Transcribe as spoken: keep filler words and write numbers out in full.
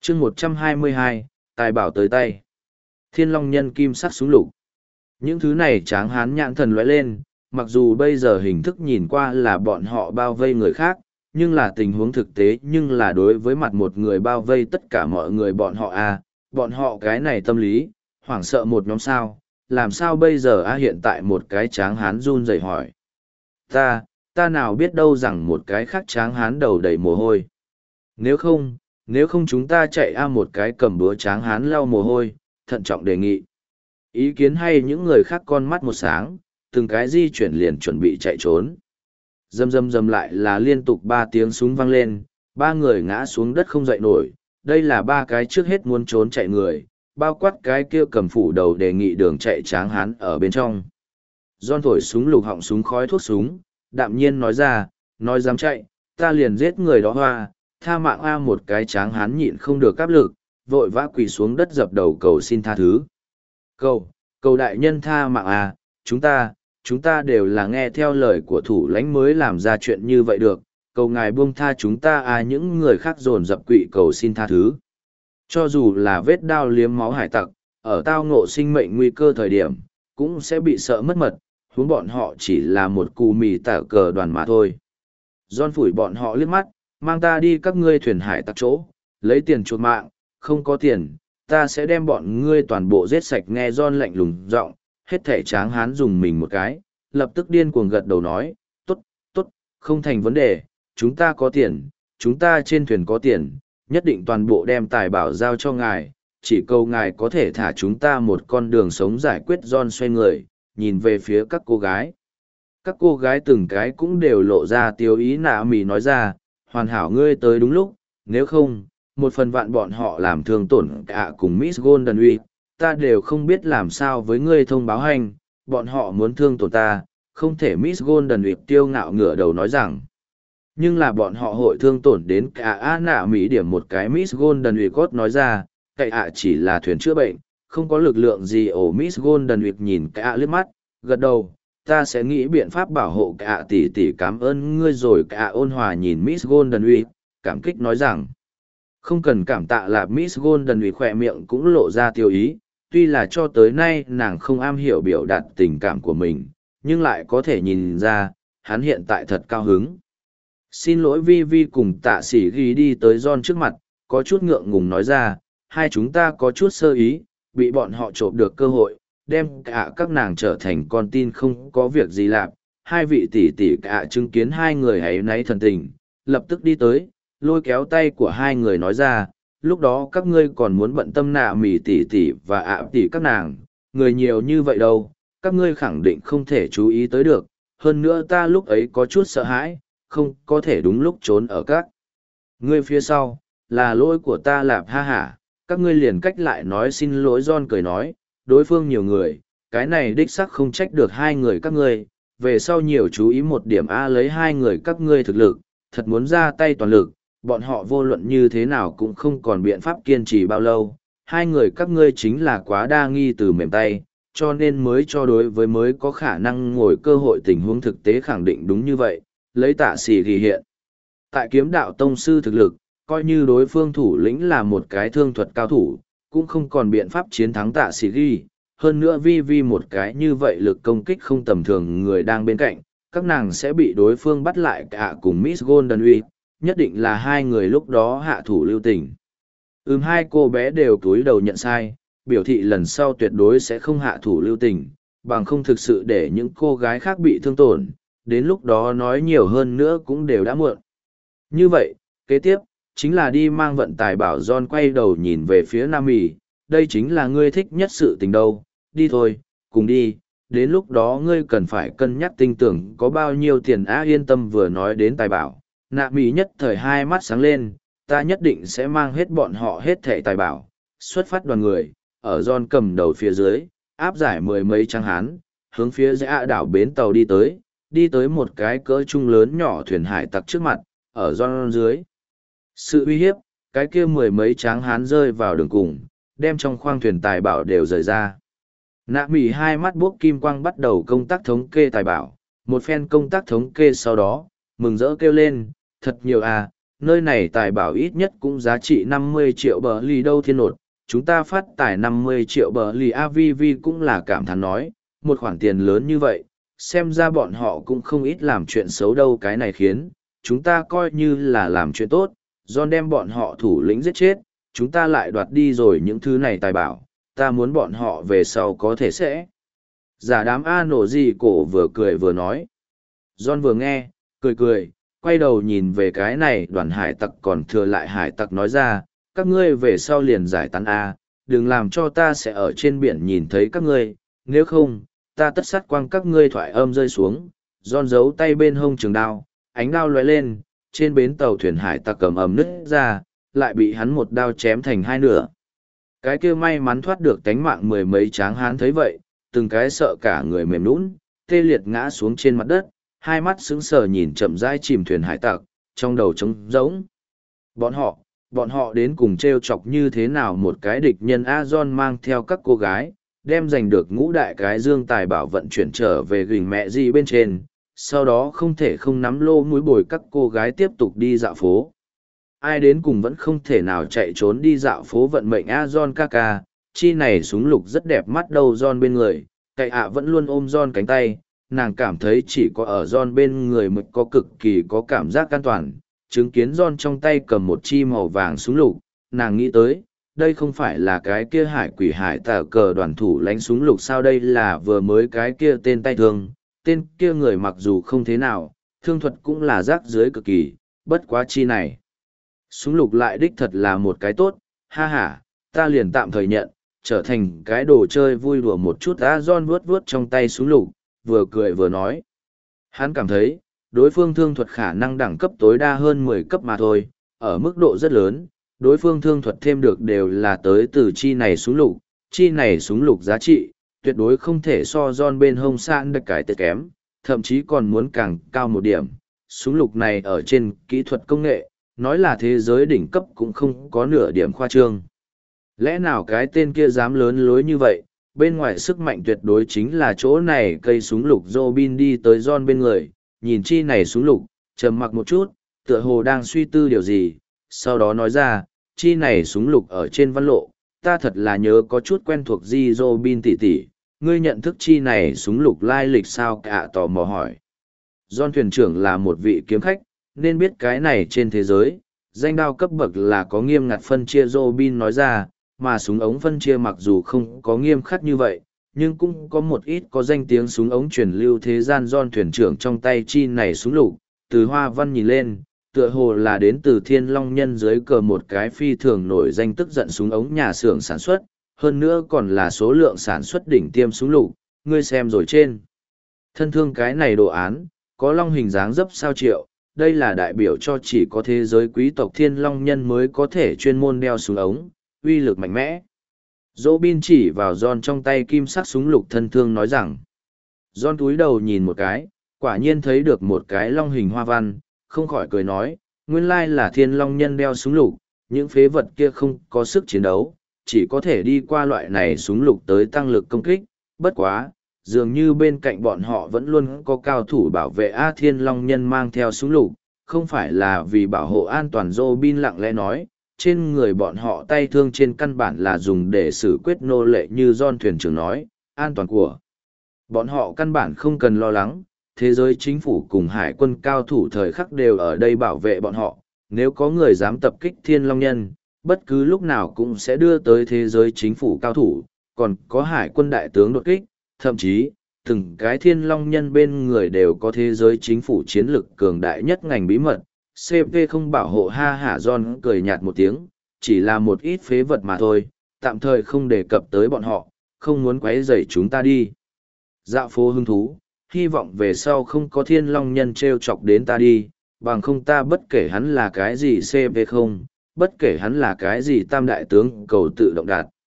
chương một trăm hai mươi hai, tài bảo tới tay. Thiên long nhân kim sắc súng lục. Những thứ này tráng hán nhãn thần lóe lên, mặc dù bây giờ hình thức nhìn qua là bọn họ bao vây người khác, nhưng là tình huống thực tế nhưng là đối với mặt một người bao vây tất cả mọi người bọn họ à, bọn họ cái này tâm lý, hoảng sợ một nhóm sao, làm sao bây giờ a hiện tại một cái tráng hán run rẩy hỏi. Ta, ta nào biết đâu rằng một cái khác tráng hán đầu đầy mồ hôi. Nếu không, nếu không chúng ta chạy a một cái cầm búa tráng hán lau mồ hôi, thận trọng đề nghị. Ý kiến hay những người khác con mắt một sáng, từng cái di chuyển liền chuẩn bị chạy trốn. Dầm dầm dầm lại là liên tục ba tiếng súng vang lên, ba người ngã xuống đất không dậy nổi. Đây là ba cái trước hết muốn trốn chạy người, bao quát cái kia cầm phủ đầu đề nghị đường chạy tráng hán ở bên trong. Giòn thổi súng lục họng súng khói thuốc súng, đạm nhiên nói ra, nói dám chạy, ta liền giết người đó hoa, tha mạng a một cái tráng hán nhịn không được áp lực, vội vã quỳ xuống đất dập đầu cầu xin tha thứ. Cầu, cầu đại nhân tha mạng a, chúng ta, chúng ta đều là nghe theo lời của thủ lãnh mới làm ra chuyện như vậy được, cầu ngài buông tha chúng ta a những người khác dồn dập quỵ cầu xin tha thứ. Cho dù là vết đao liếm máu hải tặc, ở tao ngộ sinh mệnh nguy cơ thời điểm, cũng sẽ bị sợ mất mật, huống bọn họ chỉ là một cù mì tả cờ đoàn mà thôi. John phủi bọn họ liếc mắt, mang ta đi các ngươi thuyền hải tặc chỗ, lấy tiền chuột mạng, không có tiền, ta sẽ đem bọn ngươi toàn bộ giết sạch. Nghe John lạnh lùng giọng, hết thể tráng hán dùng mình một cái, lập tức điên cuồng gật đầu nói, tốt, tốt, không thành vấn đề, chúng ta có tiền, chúng ta trên thuyền có tiền, nhất định toàn bộ đem tài bảo giao cho ngài, chỉ cầu ngài có thể thả chúng ta một con đường sống giải quyết. John xoay người, nhìn về phía các cô gái. Các cô gái từng cái cũng đều lộ ra tiêu ý. Nạ mì nói ra, hoàn hảo ngươi tới đúng lúc, nếu không, một phần vạn bọn họ làm thương tổn cả cùng Miss Golden Week, ta đều không biết làm sao với ngươi thông báo hành, bọn họ muốn thương tổn ta, không thể. Miss Golden Week tiêu ngạo ngửa đầu nói rằng, nhưng là bọn họ hội thương tổn đến cả a nạ mỹ điểm một cái. Miss Golden Week nói ra, cậy ạ chỉ là thuyền chữa bệnh, không có lực lượng gì. Ổ Miss Golden Week nhìn cả liếc mắt, gật đầu, ta sẽ nghĩ biện pháp bảo hộ cả tỷ tỷ, cảm ơn ngươi rồi. Cả ôn hòa nhìn Miss Golden Week, cảm kích nói rằng, không cần cảm tạ. Là Miss Golden Week khỏe miệng cũng lộ ra tiêu ý, tuy là cho tới nay nàng không am hiểu biểu đạt tình cảm của mình, nhưng lại có thể nhìn ra, hắn hiện tại thật cao hứng. Xin lỗi. Vi Vi cùng tạ sĩ ghi đi tới John trước mặt, có chút ngượng ngùng nói ra, hai chúng ta có chút sơ ý, bị bọn họ trộm được cơ hội, đem cả các nàng trở thành con tin, không có việc gì làm. Hai vị tỷ tỷ cả chứng kiến hai người ấy náy thần tình, lập tức đi tới, lôi kéo tay của hai người nói ra, lúc đó các ngươi còn muốn bận tâm nạ mỉ tỷ tỷ và ạ tỷ các nàng, người nhiều như vậy đâu, các ngươi khẳng định không thể chú ý tới được. Hơn nữa ta lúc ấy có chút sợ hãi, không có thể đúng lúc trốn ở các ngươi phía sau, là lỗi của ta. Lạp ha hả, các ngươi liền cách lại nói xin lỗi. John cười nói, đối phương nhiều người, cái này đích sắc không trách được hai người các ngươi, về sau nhiều chú ý một điểm a. Lấy hai người các ngươi thực lực, thật muốn ra tay toàn lực, bọn họ vô luận như thế nào cũng không còn biện pháp kiên trì bao lâu. Hai người các ngươi chính là quá đa nghi từ mềm tay, cho nên mới cho đối với mới có khả năng ngồi cơ hội. Tình huống thực tế khẳng định đúng như vậy, lấy tạ sĩ ghi hiện tại kiếm đạo tông sư thực lực, coi như đối phương thủ lĩnh là một cái thương thuật cao thủ, cũng không còn biện pháp chiến thắng tạ sĩ ghi. Hơn nữa Vi Vi một cái như vậy lực công kích không tầm thường người đang bên cạnh, các nàng sẽ bị đối phương bắt lại. Cả cùng Miss Golden Week, nhất định là hai người lúc đó hạ thủ lưu tình. Ừm, hai cô bé đều cúi đầu nhận sai, biểu thị lần sau tuyệt đối sẽ không hạ thủ lưu tình, bằng không thực sự để những cô gái khác bị thương tổn, đến lúc đó nói nhiều hơn nữa cũng đều đã muộn. Như vậy, kế tiếp, chính là đi mang vận tài bảo. John quay đầu nhìn về phía Nam Mỹ, đây chính là ngươi thích nhất sự tình đâu, đi thôi, cùng đi, đến lúc đó ngươi cần phải cân nhắc tinh tưởng có bao nhiêu tiền á. Yên tâm. Vừa nói đến tài bảo, Nạ Mỹ nhất thời hai mắt sáng lên, ta nhất định sẽ mang hết bọn họ hết thẻ tài bảo. Xuất phát đoàn người, ở John cầm đầu phía dưới, áp giải mười mấy tráng hán, hướng phía dã đảo bến tàu đi tới, đi tới một cái cỡ trung lớn nhỏ thuyền hải tặc trước mặt. Ở John dưới sự uy hiếp, cái kia mười mấy tráng hán rơi vào đường cùng, đem trong khoang thuyền tài bảo đều rời ra. Nạ Mỹ hai mắt buốc kim quang bắt đầu công tác thống kê tài bảo, một phen công tác thống kê sau đó, mừng rỡ kêu lên, thật nhiều à, nơi này tài bảo ít nhất cũng giá trị năm mươi triệu bờ lì đâu thiên nột, chúng ta phát tài năm mươi triệu bờ lì a vê vê cũng là cảm thán nói, một khoản tiền lớn như vậy, xem ra bọn họ cũng không ít làm chuyện xấu đâu cái này khiến, chúng ta coi như là làm chuyện tốt, John đem bọn họ thủ lĩnh giết chết, chúng ta lại đoạt đi rồi những thứ này tài bảo, ta muốn bọn họ về sau có thể sẽ. Giả đám A nổ gì cổ vừa cười vừa nói. John vừa nghe, cười cười, quay đầu nhìn về cái này đoàn hải tặc còn thừa lại hải tặc nói ra, các ngươi về sau liền giải tán A, đừng làm cho ta sẽ ở trên biển nhìn thấy các ngươi, nếu không, ta tất sát quang các ngươi thoại âm rơi xuống. John giấu tay bên hông trường đao, ánh đao lóe lên, trên bến tàu thuyền hải tặc cầm ầm nứt ra, lại bị hắn một đao chém thành hai nửa. Cái kia may mắn thoát được tánh mạng mười mấy tráng hán thấy vậy, từng cái sợ cả người mềm nũng, tê liệt ngã xuống trên mặt đất, hai mắt sững sờ nhìn chậm rãi chìm thuyền hải tặc, trong đầu trống rỗng. Bọn họ, bọn họ đến cùng trêu chọc như thế nào một cái địch nhân A John mang theo các cô gái, đem giành được ngũ đại cái dương tài bảo vận chuyển trở về gửi mẹ gì bên trên, sau đó không thể không nắm lô mũi bồi các cô gái tiếp tục đi dạo phố. Ai đến cùng vẫn không thể nào chạy trốn đi dạo phố vận mệnh A John ca ca, chi này súng lục rất đẹp mắt đâu John bên người, cậy ạ vẫn luôn ôm John cánh tay, nàng cảm thấy chỉ có ở John bên người mới có cực kỳ có cảm giác an toàn, chứng kiến John trong tay cầm một chi màu vàng súng lục, nàng nghĩ tới, đây không phải là cái kia hải quỷ hải tà cờ đoàn thủ lánh súng lục sao đây là vừa mới cái kia tên tay thương, tên kia người mặc dù không thế nào, thương thuật cũng là rác dưới cực kỳ, bất quá chi này. Súng lục lại đích thật là một cái tốt, ha ha, ta liền tạm thời nhận, trở thành cái đồ chơi vui đùa một chút. A John vuốt vuốt trong tay súng lục, vừa cười vừa nói. Hắn cảm thấy, đối phương thương thuật khả năng đẳng cấp tối đa hơn mười cấp mà thôi, ở mức độ rất lớn, đối phương thương thuật thêm được đều là tới từ chi này súng lục, chi này súng lục giá trị, tuyệt đối không thể so John bên hông sạn được cái tệ kém, thậm chí còn muốn càng cao một điểm. Súng lục này ở trên kỹ thuật công nghệ, nói là thế giới đỉnh cấp cũng không có nửa điểm khoa trương. Lẽ nào cái tên kia dám lớn lối như vậy, bên ngoài sức mạnh tuyệt đối chính là chỗ này cây súng lục Robin đi tới John bên người, nhìn chi này súng lục, trầm mặc một chút, tựa hồ đang suy tư điều gì, sau đó nói ra, chi này súng lục ở trên văn lộ, ta thật là nhớ có chút quen thuộc di Robin tỷ tỷ, ngươi nhận thức chi này súng lục lai lịch sao cả tò mò hỏi. John thuyền trưởng là một vị kiếm khách, nên biết cái này trên thế giới, danh đao cấp bậc là có nghiêm ngặt phân chia Robin nói ra, mà súng ống phân chia mặc dù không có nghiêm khắc như vậy, nhưng cũng có một ít có danh tiếng súng ống truyền lưu thế gian John thuyền trưởng trong tay chi này súng lục, từ hoa văn nhìn lên, tựa hồ là đến từ thiên long nhân dưới cờ một cái phi thường nổi danh tức giận súng ống nhà xưởng sản xuất, hơn nữa còn là số lượng sản xuất đỉnh tiêm súng lục, ngươi xem rồi trên. Thân thương cái này đồ án, có long hình dáng dấp sao triệu, đây là đại biểu cho chỉ có thế giới quý tộc thiên long nhân mới có thể chuyên môn đeo súng ống, uy lực mạnh mẽ. Robin chỉ vào John trong tay kim sắc súng lục thân thương nói rằng. John túi đầu nhìn một cái, quả nhiên thấy được một cái long hình hoa văn, không khỏi cười nói, nguyên lai là thiên long nhân đeo súng lục, những phế vật kia không có sức chiến đấu, chỉ có thể đi qua loại này súng lục tới tăng lực công kích, bất quá, dường như bên cạnh bọn họ vẫn luôn có cao thủ bảo vệ A thiên long nhân mang theo súng lục, không phải là vì bảo hộ an toàn. Robin lặng lẽ nói, trên người bọn họ tay thương trên căn bản là dùng để xử quyết nô lệ như John thuyền trưởng nói, an toàn của bọn họ căn bản không cần lo lắng, thế giới chính phủ cùng hải quân cao thủ thời khắc đều ở đây bảo vệ bọn họ, nếu có người dám tập kích thiên long nhân, bất cứ lúc nào cũng sẽ đưa tới thế giới chính phủ cao thủ, còn có hải quân đại tướng đột kích, thậm chí, từng cái thiên long nhân bên người đều có thế giới chính phủ chiến lực cường đại nhất ngành bí mật. xê pê không bảo hộ ha hả John cười nhạt một tiếng, chỉ là một ít phế vật mà thôi, tạm thời không đề cập tới bọn họ, không muốn quấy rầy chúng ta đi. Dạo phố hứng thú, hy vọng về sau không có thiên long nhân treo chọc đến ta đi, bằng không ta bất kể hắn là cái gì xê pê không, bất kể hắn là cái gì tam đại tướng cầu tự động đạt.